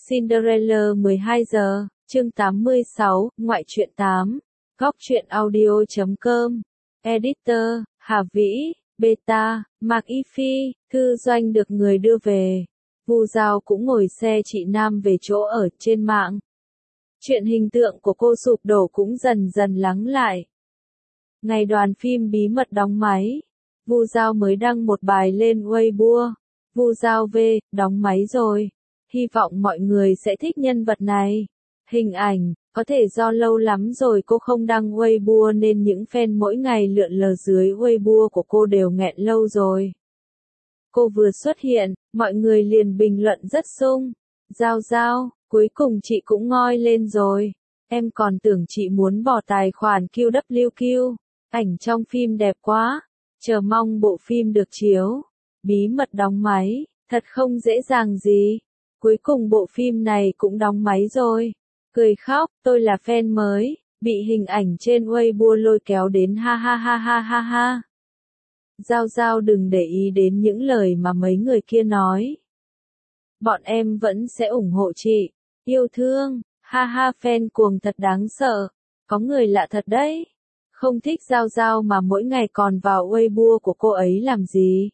Cinderella 12 giờ, chương 86, ngoại truyện 8. Góc truyện audio.com. Editor, Hà Vĩ, Beta, Mạc Y Phi, thư doanh được người đưa về. Vu Giao cũng ngồi xe chị Nam về chỗ ở trên mạng. Chuyện hình tượng của cô sụp đổ cũng dần dần lắng lại. Ngày đoàn phim bí mật đóng máy, Vu Giao mới đăng một bài lên Weibo. Vu Giao về, đóng máy rồi. Hy vọng mọi người sẽ thích nhân vật này. Hình ảnh, có thể do lâu lắm rồi cô không đăng Weibo nên những fan mỗi ngày lượn lờ dưới Weibo của cô đều nghẹn lâu rồi. Cô vừa xuất hiện, mọi người liền bình luận rất sung. Giao Giao, cuối cùng chị cũng ngoi lên rồi. Em còn tưởng chị muốn bỏ tài khoản QWQ. Ảnh trong phim đẹp quá. Chờ mong bộ phim được chiếu. Bí mật đóng máy, thật không dễ dàng gì. Cuối cùng bộ phim này cũng đóng máy rồi. Cười khóc, tôi là fan mới, bị hình ảnh trên Weibo lôi kéo đến ha ha ha ha ha ha. Giao Giao đừng để ý đến những lời mà mấy người kia nói. Bọn em vẫn sẽ ủng hộ chị. Yêu thương, ha ha fan cuồng thật đáng sợ. Có người lạ thật đấy. Không thích Giao Giao mà mỗi ngày còn vào Weibo của cô ấy làm gì.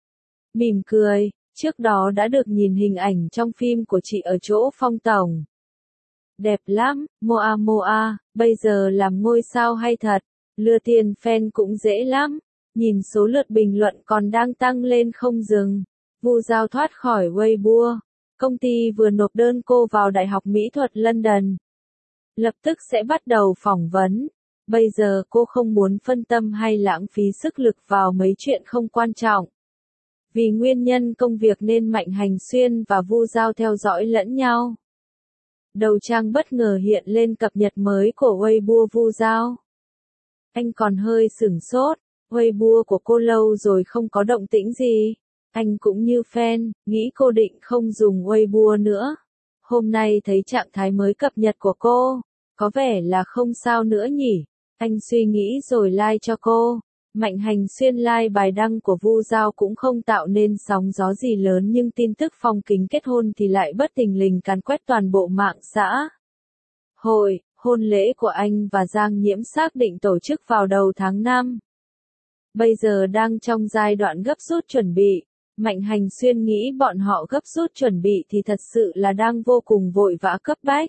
Mỉm cười, trước đó đã được nhìn hình ảnh trong phim của chị ở chỗ Phong Tổng. Đẹp lắm, Moa Moa, bây giờ làm ngôi sao hay thật, lừa tiền fan cũng dễ lắm, nhìn số lượt bình luận còn đang tăng lên không dừng. Vu Giao thoát khỏi Weibo, công ty vừa nộp đơn cô vào Đại học Mỹ thuật London. Lập tức sẽ bắt đầu phỏng vấn, bây giờ cô không muốn phân tâm hay lãng phí sức lực vào mấy chuyện không quan trọng. Vì nguyên nhân công việc nên Mạnh Hành Xuyên và Vu Giao theo dõi lẫn nhau. Đầu trang bất ngờ hiện lên cập nhật mới của Weibo Vu Giao. Anh còn hơi sửng sốt, Weibo của cô lâu rồi không có động tĩnh gì. Anh cũng như fan, nghĩ cô định không dùng Weibo nữa. Hôm nay thấy trạng thái mới cập nhật của cô, có vẻ là không sao nữa nhỉ. Anh suy nghĩ rồi like cho cô. Mạnh Hành Xuyên like bài đăng của Vu Giao cũng không tạo nên sóng gió gì lớn nhưng tin tức Phong Kính kết hôn thì lại bất thình lình càn quét toàn bộ mạng xã hội. Hôn lễ của anh và Giang Nhiễm xác định tổ chức vào đầu tháng 5. Bây giờ đang trong giai đoạn gấp rút chuẩn bị. Mạnh Hành Xuyên nghĩ bọn họ gấp rút chuẩn bị thì thật sự là đang vô cùng vội vã cấp bách.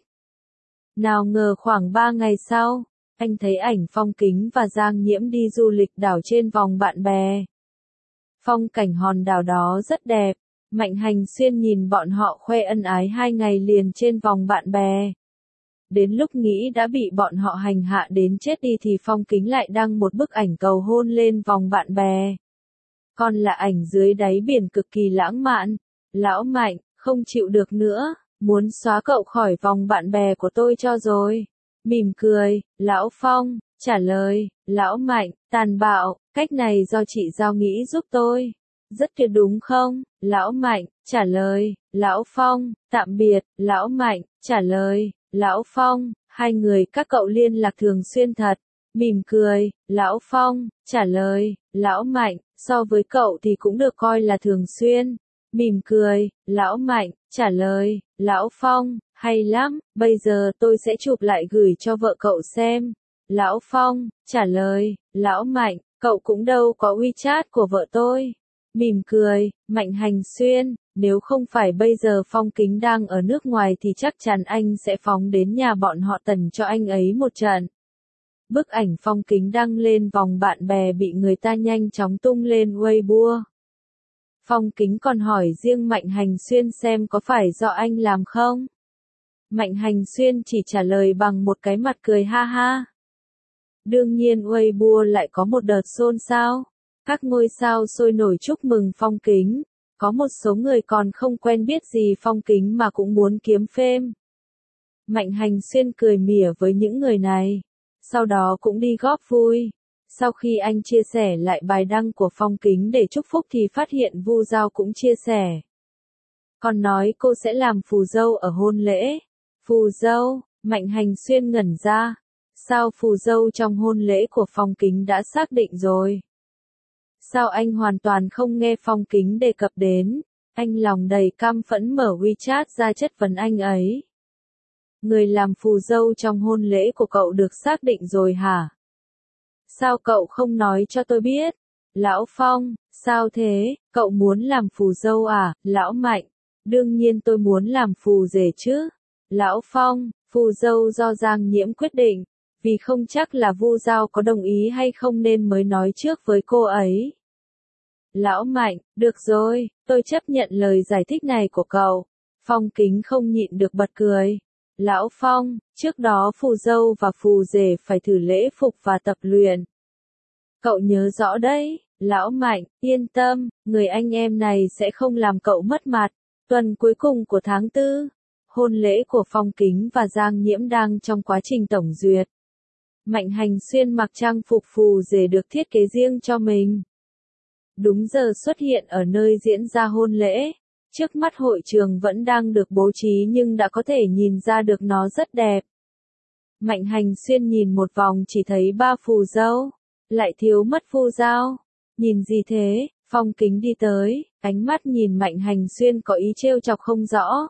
Nào ngờ khoảng 3 ngày sau, anh thấy ảnh Phong Kính và Giang Nhiễm đi du lịch đảo trên vòng bạn bè. Phong cảnh hòn đảo đó rất đẹp, Mạnh Hành Xuyên nhìn bọn họ khoe ân ái 2 ngày liền trên vòng bạn bè. Đến lúc nghĩ đã bị bọn họ hành hạ đến chết đi thì Phong Kính lại đăng một bức ảnh cầu hôn lên vòng bạn bè. Còn là ảnh dưới đáy biển cực kỳ lãng mạn. Lão Mạnh, không chịu được nữa, muốn xóa cậu khỏi vòng bạn bè của tôi cho rồi. Mỉm cười, Lão Phong, trả lời, Lão Mạnh, tàn bạo, cách này do chị Giao nghĩ giúp tôi. Rất tuyệt đúng không? Lão Mạnh, trả lời, Lão Phong, tạm biệt, Lão Mạnh, trả lời, Lão Phong, hai người các cậu liên lạc thường xuyên thật. Mỉm cười, Lão Phong, trả lời, Lão Mạnh, so với cậu thì cũng được coi là thường xuyên. Mỉm cười, Lão Mạnh, trả lời, Lão Phong, hay lắm, bây giờ tôi sẽ chụp lại gửi cho vợ cậu xem. Lão Phong, trả lời, Lão Mạnh, cậu cũng đâu có WeChat của vợ tôi. Mỉm cười, Mạnh Hành Xuyên, nếu không phải bây giờ Phong Kính đang ở nước ngoài thì chắc chắn anh sẽ phóng đến nhà bọn họ tần cho anh ấy một trận. Bức ảnh Phong Kính đăng lên vòng bạn bè bị người ta nhanh chóng tung lên Weibo. Phong Kính còn hỏi riêng Mạnh Hành Xuyên xem có phải do anh làm không? Mạnh Hành Xuyên chỉ trả lời bằng một cái mặt cười ha ha. Đương nhiên Weibo lại có một đợt xôn xao. Các ngôi sao sôi nổi chúc mừng Phong Kính. Có một số người còn không quen biết gì Phong Kính mà cũng muốn kiếm fame. Mạnh Hành Xuyên cười mỉa với những người này. Sau đó cũng đi góp vui. Sau khi anh chia sẻ lại bài đăng của Phong Kính để chúc phúc thì phát hiện Vu Giao cũng chia sẻ. Còn nói cô sẽ làm phù dâu ở hôn lễ. Phù dâu, Mạnh Hành Xuyên ngẩn ra. Sao phù dâu trong hôn lễ của Phong Kính đã xác định rồi? Sao anh hoàn toàn không nghe Phong Kính đề cập đến? Anh lòng đầy căm phẫn mở WeChat ra chất vấn anh ấy. Người làm phù dâu trong hôn lễ của cậu được xác định rồi hả? Sao cậu không nói cho tôi biết? Lão Phong, sao thế, cậu muốn làm phù dâu à, Lão Mạnh? Đương nhiên tôi muốn làm phù rể chứ. Lão Phong, phù dâu do Giang Nhiễm quyết định, vì không chắc là Vu Giao có đồng ý hay không nên mới nói trước với cô ấy. Lão Mạnh, được rồi, tôi chấp nhận lời giải thích này của cậu. Phong Kính không nhịn được bật cười. Lão Phong, trước đó phù dâu và phù rể phải thử lễ phục và tập luyện. Cậu nhớ rõ đấy, Lão Mạnh, yên tâm, người anh em này sẽ không làm cậu mất mặt. Tuần cuối cùng của tháng 4, hôn lễ của Phong Kính và Giang Nhiễm đang trong quá trình tổng duyệt. Mạnh Hành Xuyên mặc trang phục phù rể được thiết kế riêng cho mình. Đúng giờ xuất hiện ở nơi diễn ra hôn lễ. Trước mắt hội trường vẫn đang được bố trí nhưng đã có thể nhìn ra được nó rất đẹp. Mạnh Hành Xuyên nhìn một vòng chỉ thấy 3 phù dâu, lại thiếu mất Vu Giao. Nhìn gì thế? Phong Kính đi tới, ánh mắt nhìn Mạnh Hành Xuyên có ý trêu chọc không rõ.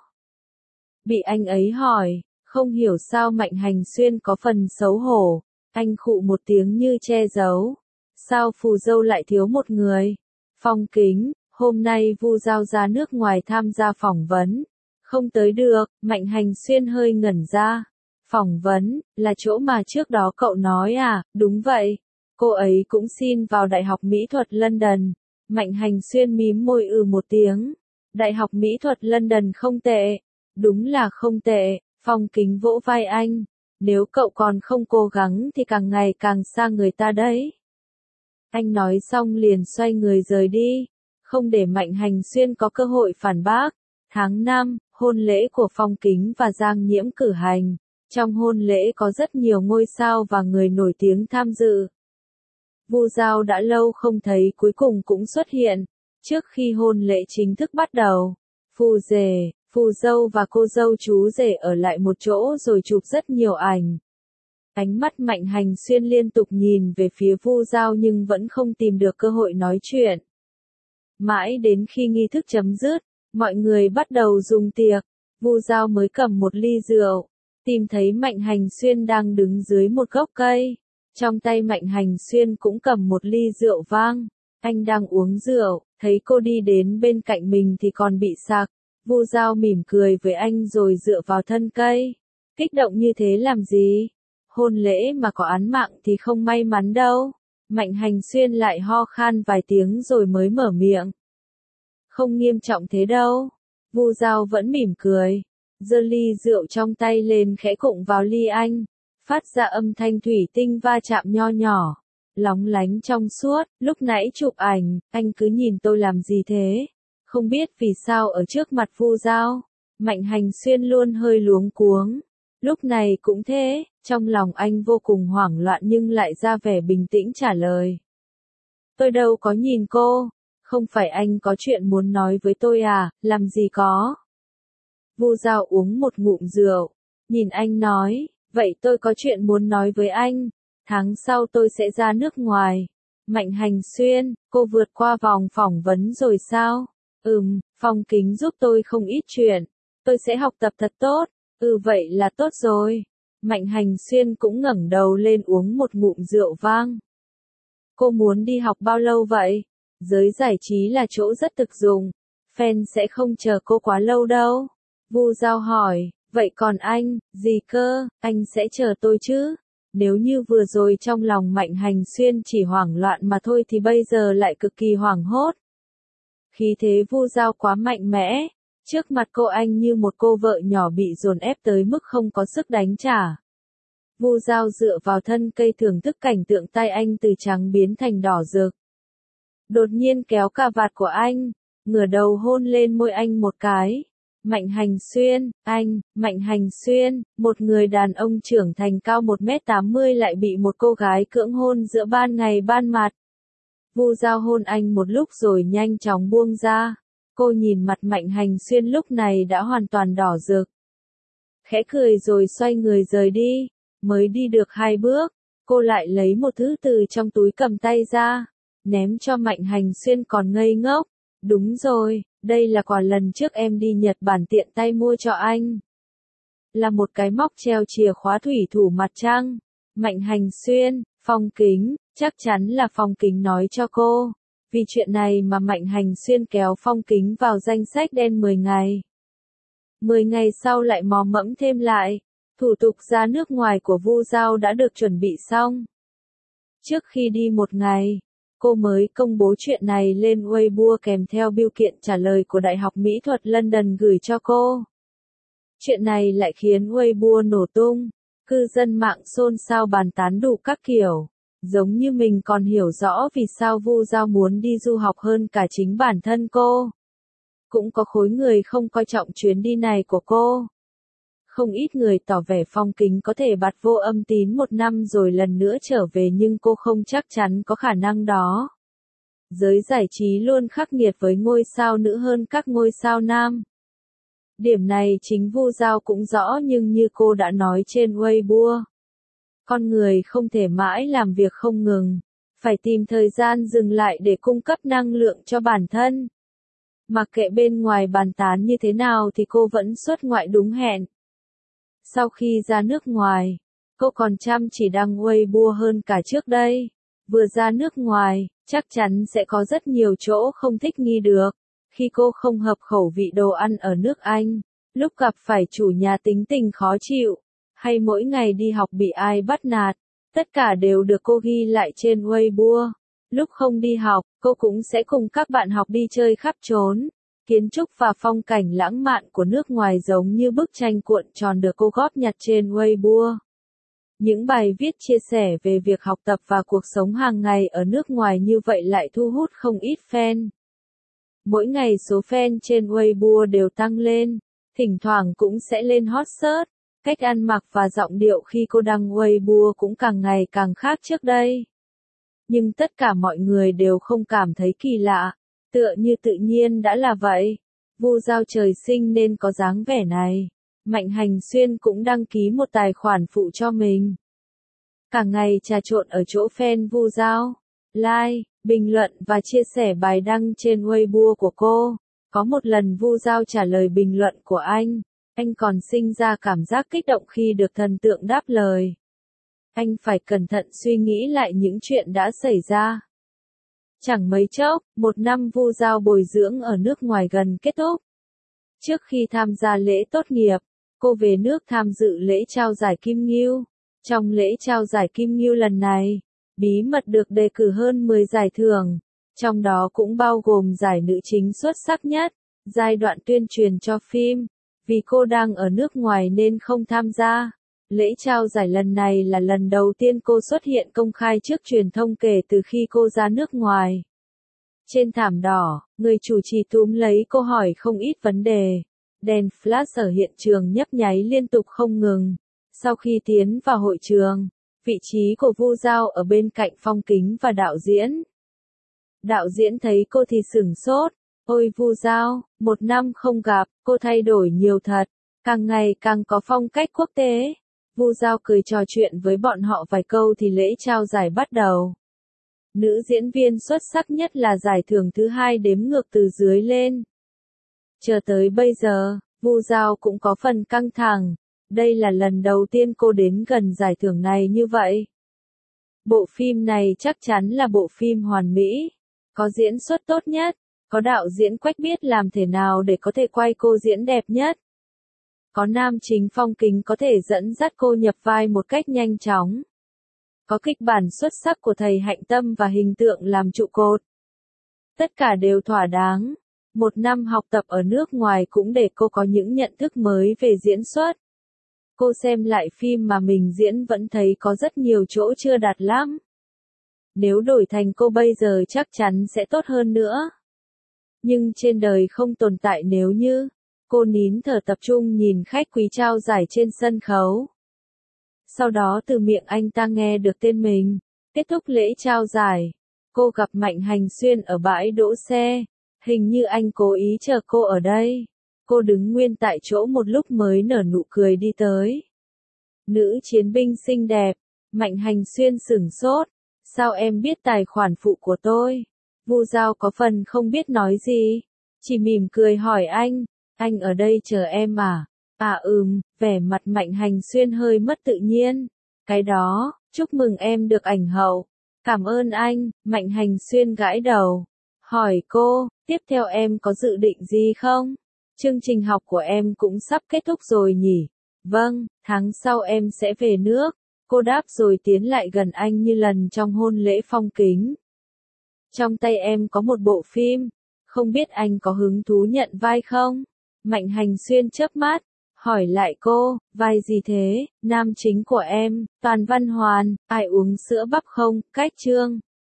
Bị anh ấy hỏi, không hiểu sao Mạnh Hành Xuyên có phần xấu hổ, anh khụ một tiếng như che giấu. Sao phù dâu lại thiếu một người? Phong Kính, hôm nay Vu Giao ra nước ngoài tham gia phỏng vấn. Không tới được, Mạnh Hành Xuyên hơi ngẩn ra. Phỏng vấn, là chỗ mà trước đó cậu nói à, đúng vậy. Cô ấy cũng xin vào Đại học Mỹ thuật London. Mạnh Hành Xuyên mím môi một tiếng. Đại học Mỹ thuật London không tệ. Đúng là không tệ, Phong Kính vỗ vai anh. Nếu cậu còn không cố gắng thì càng ngày càng xa người ta đấy. Anh nói xong liền xoay người rời đi, không để Mạnh Hành Xuyên có cơ hội phản bác. Tháng 5, hôn lễ của Phong Kính và Giang Nhiễm cử hành. Trong hôn lễ có rất nhiều ngôi sao và người nổi tiếng tham dự. Vu Giao đã lâu không thấy cuối cùng cũng xuất hiện. Trước khi hôn lễ chính thức bắt đầu, phù rể, phù dâu và cô dâu chú rể ở lại một chỗ rồi chụp rất nhiều ảnh. Ánh mắt Mạnh Hành Xuyên liên tục nhìn về phía Vu Giao nhưng vẫn không tìm được cơ hội nói chuyện. Mãi đến khi nghi thức chấm dứt, mọi người bắt đầu dùng tiệc, Vu Giao mới cầm một ly rượu, tìm thấy Mạnh Hành Xuyên đang đứng dưới một gốc cây. Trong tay Mạnh Hành Xuyên cũng cầm một ly rượu vang, anh đang uống rượu, thấy cô đi đến bên cạnh mình thì còn bị sặc. Vu Giao mỉm cười với anh rồi dựa vào thân cây. Kích động như thế làm gì? Hôn lễ mà có án mạng thì không may mắn đâu. Mạnh Hành Xuyên lại ho khan vài tiếng rồi mới mở miệng. Không nghiêm trọng thế đâu. Vu Giao vẫn mỉm cười, giơ ly rượu trong tay lên khẽ cụng vào ly anh, phát ra âm thanh thủy tinh va chạm nho nhỏ, lóng lánh trong suốt. Lúc nãy chụp ảnh, anh cứ nhìn tôi làm gì thế? Không biết vì sao ở trước mặt Vu Giao, Mạnh Hành Xuyên luôn hơi luống cuống. Lúc này cũng thế, trong lòng anh vô cùng hoảng loạn nhưng lại ra vẻ bình tĩnh trả lời. Tôi đâu có nhìn cô, không phải anh có chuyện muốn nói với tôi à, làm gì có. Vu Giao uống một ngụm rượu, nhìn anh nói, vậy tôi có chuyện muốn nói với anh, tháng sau tôi sẽ ra nước ngoài. Mạnh Hành Xuyên, cô vượt qua vòng phỏng vấn rồi sao? Phong Kính giúp tôi không ít chuyện, tôi sẽ học tập thật tốt. Vậy là tốt rồi. Mạnh Hành Xuyên cũng ngẩng đầu lên uống một ngụm rượu vang. Cô muốn đi học bao lâu vậy? Giới giải trí là chỗ rất thực dụng, fan sẽ không chờ cô quá lâu đâu. Vu Giao hỏi, vậy còn anh, gì cơ, anh sẽ chờ tôi chứ? Nếu như vừa rồi trong lòng Mạnh Hành Xuyên chỉ hoảng loạn mà thôi thì bây giờ lại cực kỳ hoảng hốt. Khí thế Vu Giao quá mạnh mẽ. Trước mặt cô anh như một cô vợ nhỏ bị dồn ép tới mức không có sức đánh trả. Vu Giao dựa vào thân cây thưởng thức cảnh tượng tay anh từ trắng biến thành đỏ rực. Đột nhiên kéo cà vạt của anh, ngửa đầu hôn lên môi anh một cái. Mạnh Hành Xuyên, Mạnh Hành Xuyên, một người đàn ông trưởng thành cao 1m80 lại bị một cô gái cưỡng hôn giữa ban ngày ban mặt. Vu Giao hôn anh một lúc rồi nhanh chóng buông ra. Cô nhìn mặt Mạnh Hành Xuyên lúc này đã hoàn toàn đỏ rực. Khẽ cười rồi xoay người rời đi. Mới đi được 2 bước, cô lại lấy một thứ từ trong túi cầm tay ra, ném cho Mạnh Hành Xuyên còn ngây ngốc. Đúng rồi, Đây là quà lần trước em đi Nhật Bản tiện tay mua cho anh. Là một cái móc treo chìa khóa thủy thủ mặt trăng. Mạnh Hành Xuyên, Phong Kính, chắc chắn là Phong Kính nói cho cô. Vì chuyện này mà Mạnh Hành Xuyên kéo Phong Kính vào danh sách đen 10 ngày. 10 ngày sau lại mò mẫm thêm lại. Thủ tục ra nước ngoài của Vu Giao đã được chuẩn bị xong. Trước khi đi một ngày, cô mới công bố chuyện này lên Weibo kèm theo bưu kiện trả lời của Đại học Mỹ thuật London gửi cho cô. Chuyện này lại khiến Weibo nổ tung, cư dân mạng xôn xao bàn tán đủ các kiểu, giống như mình còn hiểu rõ vì sao Vu Giao muốn đi du học hơn cả chính bản thân cô. Cũng có khối người không coi trọng chuyến đi này của cô. Không ít người tỏ vẻ Phong Kính có thể bặt vô âm tín 1 năm rồi lần nữa trở về nhưng cô không chắc chắn có khả năng đó. Giới giải trí luôn khắc nghiệt với ngôi sao nữ hơn các ngôi sao nam. Điểm này chính Vu Giao cũng rõ nhưng như cô đã nói trên Weibo. Con người không thể mãi làm việc không ngừng, phải tìm thời gian dừng lại để cung cấp năng lượng cho bản thân. Mặc kệ bên ngoài bàn tán như thế nào thì cô vẫn xuất ngoại đúng hẹn. Sau khi ra nước ngoài, cô còn chăm chỉ đăng Weibo hơn cả trước đây. Vừa ra nước ngoài, chắc chắn sẽ có rất nhiều chỗ không thích nghi được. Khi cô không hợp khẩu vị đồ ăn ở nước Anh, lúc gặp phải chủ nhà tính tình khó chịu, hay mỗi ngày đi học bị ai bắt nạt, tất cả đều được cô ghi lại trên Weibo. Lúc không đi học, cô cũng sẽ cùng các bạn học đi chơi khắp trốn. Kiến trúc và phong cảnh lãng mạn của nước ngoài giống như bức tranh cuộn tròn được cô góp nhặt trên Weibo. Những bài viết chia sẻ về việc học tập và cuộc sống hàng ngày ở nước ngoài như vậy lại thu hút không ít fan. Mỗi ngày số fan trên Weibo đều tăng lên, thỉnh thoảng cũng sẽ lên hot search. Cách ăn mặc và giọng điệu khi cô đăng Weibo cũng càng ngày càng khác trước đây. Nhưng tất cả mọi người đều không cảm thấy kỳ lạ, tựa như tự nhiên đã là vậy. Vu Giao trời sinh nên có dáng vẻ này. Mạnh Hành Xuyên cũng đăng ký một tài khoản phụ cho mình. Cả ngày trà trộn ở chỗ fan Vu Giao, like, bình luận và chia sẻ bài đăng trên Weibo của cô. Có một lần Vu Giao trả lời bình luận của anh còn sinh ra cảm giác kích động khi được thần tượng đáp lời. Anh phải cẩn thận suy nghĩ lại những chuyện đã xảy ra. Chẳng mấy chốc, 1 năm Vu Giao bồi dưỡng ở nước ngoài gần kết thúc. Trước khi tham gia lễ tốt nghiệp, cô về nước tham dự lễ trao giải Kim Ngưu. Trong lễ trao giải Kim Ngưu lần này, bí mật được đề cử hơn 10 giải thưởng, trong đó cũng bao gồm giải nữ chính xuất sắc nhất, giai đoạn tuyên truyền cho phim. Vì cô đang ở nước ngoài nên không tham gia. Lễ trao giải lần này là lần đầu tiên cô xuất hiện công khai trước truyền thông kể từ khi cô ra nước ngoài. Trên thảm đỏ, người chủ trì túm lấy cô hỏi không ít vấn đề. Đèn flash ở hiện trường nhấp nháy liên tục không ngừng. Sau khi tiến vào hội trường, vị trí của Vu Giao ở bên cạnh Phong Kính và đạo diễn. Đạo diễn thấy cô thì sửng sốt. Ôi Vu Giao, 1 năm không gặp, cô thay đổi nhiều thật, càng ngày càng có phong cách quốc tế. Vu Giao cười trò chuyện với bọn họ vài câu thì lễ trao giải bắt đầu. Nữ diễn viên xuất sắc nhất là giải thưởng thứ 2 đếm ngược từ dưới lên. Chờ tới bây giờ, Vu Giao cũng có phần căng thẳng. Đây là lần đầu tiên cô đến gần giải thưởng này như vậy. Bộ phim này chắc chắn là bộ phim hoàn mỹ, có diễn xuất tốt nhất. Có đạo diễn Quách biết làm thế nào để có thể quay cô diễn đẹp nhất. Có nam chính Phong Kính có thể dẫn dắt cô nhập vai một cách nhanh chóng. Có kịch bản xuất sắc của thầy Hạnh Tâm và hình tượng làm trụ cột. Tất cả đều thỏa đáng. 1 năm học tập ở nước ngoài cũng để cô có những nhận thức mới về diễn xuất. Cô xem lại phim mà mình diễn vẫn thấy có rất nhiều chỗ chưa đạt lắm. Nếu đổi thành cô bây giờ chắc chắn sẽ tốt hơn nữa. Nhưng trên đời không tồn tại nếu như. Cô nín thở tập trung nhìn khách quý trao giải trên sân khấu. Sau đó từ miệng anh ta nghe được tên mình. Kết thúc lễ trao giải, cô gặp Mạnh Hành Xuyên ở bãi đỗ xe. Hình như anh cố ý chờ cô ở đây. Cô đứng nguyên tại chỗ một lúc mới nở nụ cười đi tới. Nữ chiến binh xinh đẹp. Mạnh Hành Xuyên sửng sốt. Sao em biết tài khoản phụ của tôi? Vu Giao có phần không biết nói gì. chỉ mỉm cười hỏi anh ở đây chờ em à? À vẻ mặt Mạnh Hành Xuyên hơi mất tự nhiên. Cái đó, chúc mừng em được ảnh hậu. Cảm ơn anh, Mạnh Hành Xuyên gãi đầu. Hỏi cô, tiếp theo em có dự định gì không? Chương trình học của em cũng sắp kết thúc rồi nhỉ? Vâng, tháng sau em sẽ về nước. Cô đáp rồi tiến lại gần anh như lần trong hôn lễ phong kính. Trong tay em có một bộ phim, không biết anh có hứng thú nhận vai không? Mạnh Hành Xuyên chớp mắt, hỏi lại cô, vai gì thế? Nam chính của em, Toàn Văn Hoàn, ai uống sữa bắp không? Cách chương.